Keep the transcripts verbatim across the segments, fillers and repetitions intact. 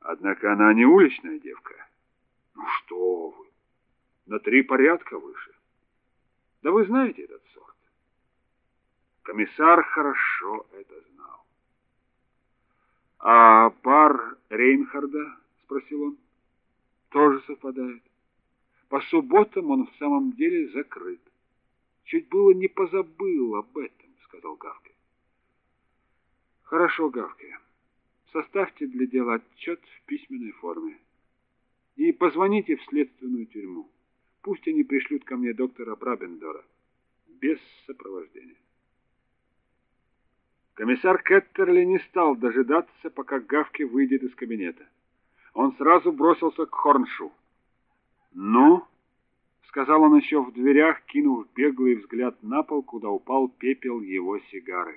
Однако она не уличная девка. Ну что вы, на три порядка выше. Да вы знаете этот сорт. Комиссар хорошо это знал. А бар Рейнхарда, спросил он, тоже совпадает. По субботам он в самом деле закрыт. Чуть было не позабыл об этом, сказал Гавке. Хорошо, Гавке. Составьте для дела отчет в письменной форме. И позвоните в следственную тюрьму. Пусть они пришлют ко мне доктора Брабендора. Без сопровождения. Комиссар Кеттерли не стал дожидаться, пока Гавке выйдет из кабинета. Он сразу бросился к Хорншу. «Ну?» — сказал он еще в дверях, кинув беглый взгляд на пол, куда упал пепел его сигары.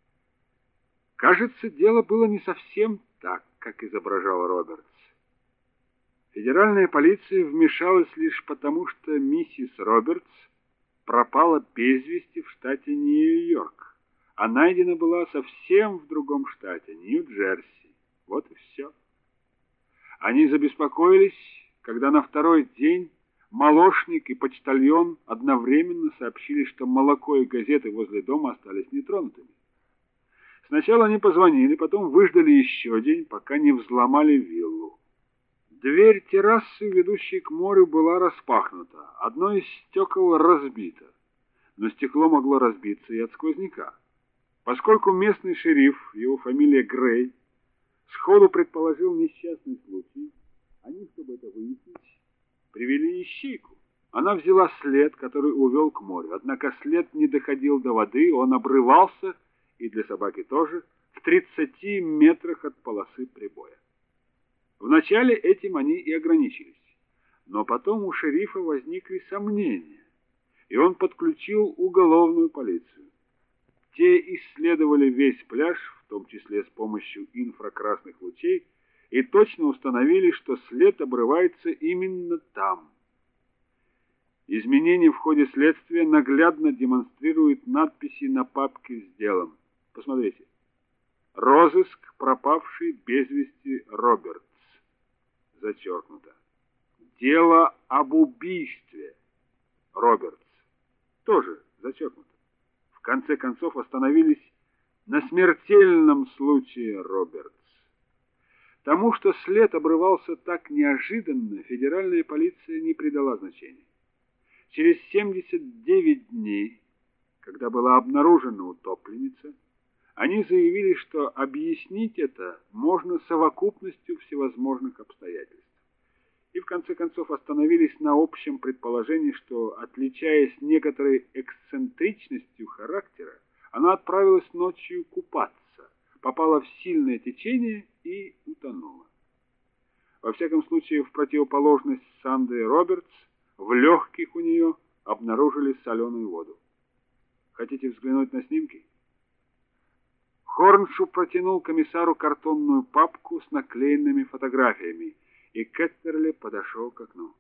Кажется, дело было не совсем так, как изображал Робертс. Федеральная полиция вмешалась лишь потому, что миссис Робертс пропала без вести в штате Нью-Йорк, а найдена была совсем в другом штате, Нью-Джерси. Вот и все. Они забеспокоились, когда на второй день молочник и почтальон одновременно сообщили, что молоко и газеты возле дома остались нетронутыми. Сначала они позвонили, потом выждали еще день, пока не взломали виллу. Дверь террасы, ведущей к морю, была распахнута. Одно из стекол разбито, но стекло могло разбиться и от сквозняка. Поскольку местный шериф, его фамилия Грей, сходу предположил несчастный случай, они, чтобы это выяснить, привели ищейку. Она взяла след, который увел к морю. Однако след не доходил до воды, он обрывался, и для собаки тоже, в тридцати метрах от полосы прибоя. Вначале этим они и ограничились. Но потом у шерифа возникли сомнения, и он подключил уголовную полицию. Те исследовали весь пляж, в том числе с помощью инфракрасных лучей, и точно установили, что след обрывается именно там. Изменения в ходе следствия наглядно демонстрируют надписи на папке с делом. Посмотрите. Розыск пропавший без вести Робертс. Зачеркнуто. Дело об убийстве Робертс. Тоже зачеркнуто. В конце концов остановились на смертельном случае Робертс. Тому, что след обрывался так неожиданно, федеральная полиция не придала значения. Через семьдесят девять дней, когда была обнаружена утопленница, они заявили, что объяснить это можно совокупностью всевозможных обстоятельств. И в конце концов остановились на общем предположении, что, отличаясь некоторой эксцентричностью характера, она отправилась ночью купаться, попала в сильное течение и утонула. Во всяком случае, в противоположность Сандры Робертс, в легких у нее обнаружили соленую воду. Хотите взглянуть на снимки? Хорншу протянул комиссару картонную папку с наклеенными фотографиями, и Кеттерли подошел к окну.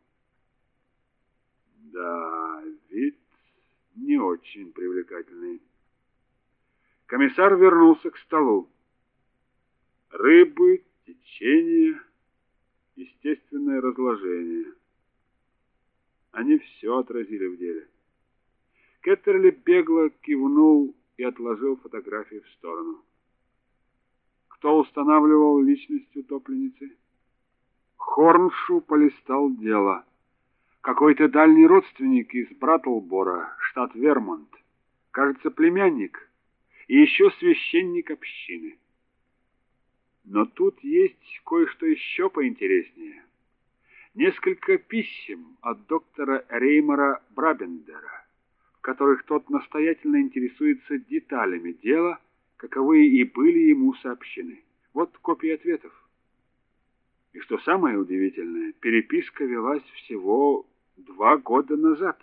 Да, вид не очень привлекательный. Комиссар вернулся к столу. Рыбы, течение, естественное разложение. Они все отразили в деле. Кеттерли бегло кивнул и отложил фотографии в сторону. Кто устанавливал личность утопленницы? Хорншу полистал дело. Какой-то дальний родственник из Браттлбора, штат Вермонт. Кажется, племянник. И еще священник общины. Но тут есть кое-что еще поинтереснее. Несколько писем от доктора Реймора Брабендера, в которых тот настоятельно интересуется деталями дела, каковые и были ему сообщены. Вот копии ответов. И что самое удивительное, переписка велась всего два года назад.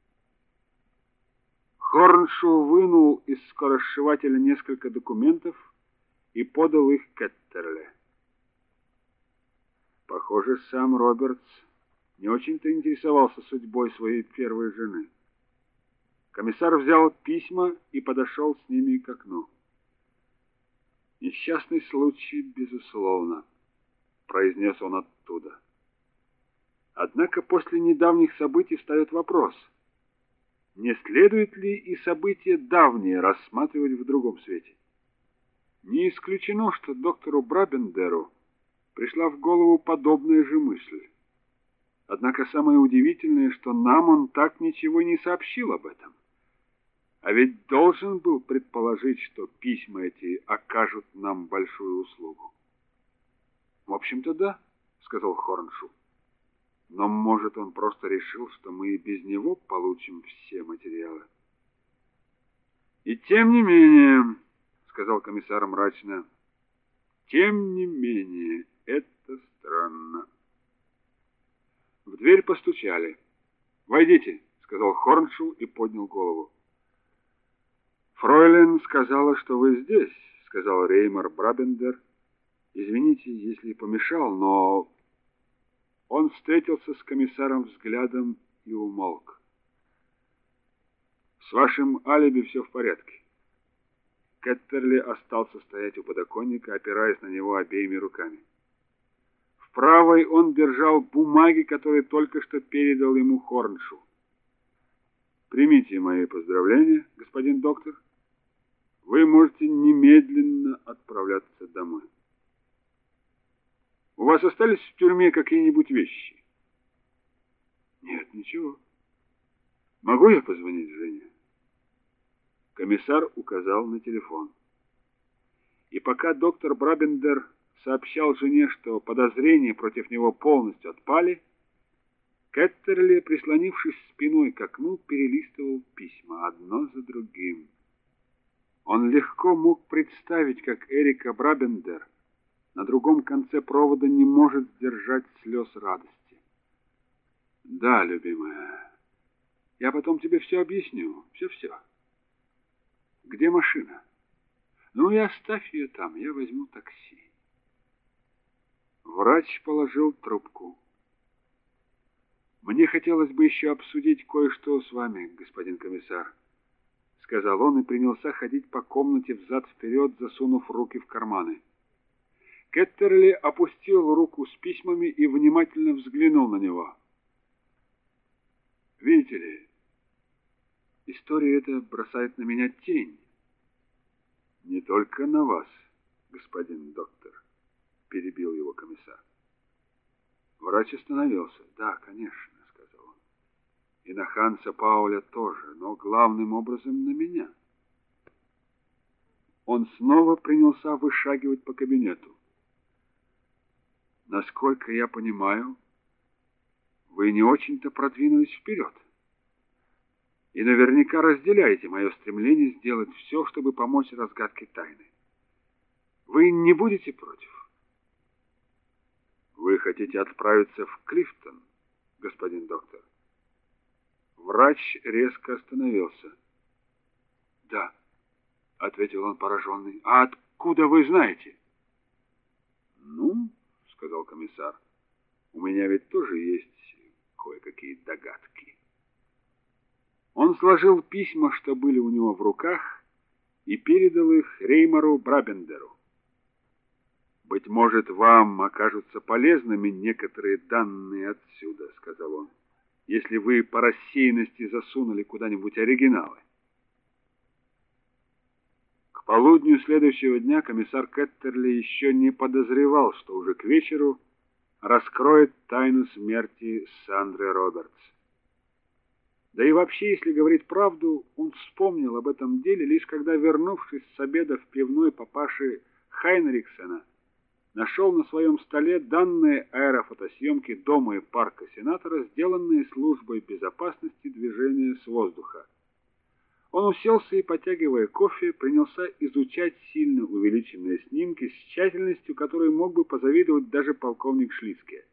Хорншу вынул из скоросшивателя несколько документов и подал их Кеттерли. Похоже, сам Робертс не очень-то интересовался судьбой своей первой жены. Комиссар взял письма и подошел с ними к окну. «Несчастный случай, безусловно», — произнес произнес он оттуда. Однако после недавних событий встает вопрос, не следует ли и события давние рассматривать в другом свете? Не исключено, что доктору Брабендеру пришла в голову подобная же мысль. Однако самое удивительное, что нам он так ничего не сообщил об этом. А ведь должен был предположить, что письма эти окажут нам большую услугу. В общем-то, да, сказал Хорншул. Но, может, он просто решил, что мы и без него получим все материалы. И тем не менее, сказал комиссар мрачно, тем не менее, это странно. В дверь постучали. «Войдите», — сказал Хорншул и поднял голову. «Фройлен сказала, что вы здесь», — сказал Реймар Брабендер. «Извините, если помешал, но...» Он встретился с комиссаром взглядом и умолк. «С вашим алиби все в порядке». Кеттерли остался стоять у подоконника, опираясь на него обеими руками. В правой он держал бумаги, которые только что передал ему Хорншул. «Примите мои поздравления, господин доктор. Вы можете немедленно отправляться домой. У вас остались в тюрьме какие-нибудь вещи?» «Нет, ничего. Могу я позвонить Жене?» Комиссар указал на телефон. И пока доктор Брабендер сообщал жене, что подозрения против него полностью отпали, Кеттерли, прислонившись спиной к окну, перелистывал письма одно за другим. Он легко мог представить, как Эрика Брабендер на другом конце провода не может сдержать слез радости. «Да, любимая, я потом тебе все объясню, все-все. Где машина? Ну и оставь ее там, я возьму такси». Врач положил трубку. «Мне хотелось бы еще обсудить кое-что с вами, господин комиссар», — сказал он и принялся ходить по комнате взад-вперед, засунув руки в карманы. Кеттерли опустил руку с письмами и внимательно взглянул на него. «Видите ли, история эта бросает на меня тень». «Не только на вас, господин доктор», — перебил его комиссар. Врач остановился. «Да, конечно», — сказал он. «И на Ханса Пауля тоже, но главным образом на меня». Он снова принялся вышагивать по кабинету. «Насколько я понимаю, вы не очень-то продвинулись вперед. И наверняка разделяете мое стремление сделать все, чтобы помочь разгадке тайны. Вы не будете против?» «Вы хотите отправиться в Клифтон, господин доктор?» Врач резко остановился. «Да», — ответил он пораженный. «А откуда вы знаете?» «Ну, — сказал комиссар, — у меня ведь тоже есть кое-какие догадки». Он сложил письма, что были у него в руках, и передал их Реймару Брабендеру. «Быть может, вам окажутся полезными некоторые данные отсюда, — сказал он, — если вы по рассеянности засунули куда-нибудь оригиналы». К полудню следующего дня комиссар Кеттерли еще не подозревал, что уже к вечеру раскроет тайну смерти Сандры Робертс. Да и вообще, если говорить правду, он вспомнил об этом деле лишь когда, вернувшись с обеда в пивной папаши Хайнриксена, нашел на своем столе данные аэрофотосъемки дома и парка сенатора, сделанные службой безопасности движения с воздуха. Он уселся и, потягивая кофе, принялся изучать сильно увеличенные снимки с тщательностью, которой мог бы позавидовать даже полковник Шлицке.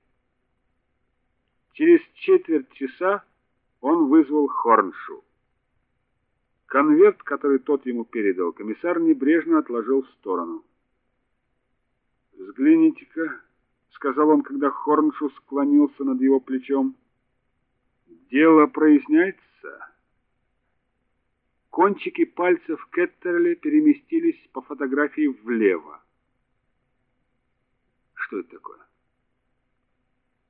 Через четверть часа он вызвал Хорншул. Конверт, который тот ему передал, комиссар небрежно отложил в сторону. «Взгляните-ка», — сказал он, когда Хорншул склонился над его плечом. «Дело проясняется». Кончики пальцев Кеттерли переместились по фотографии влево. «Что это такое?»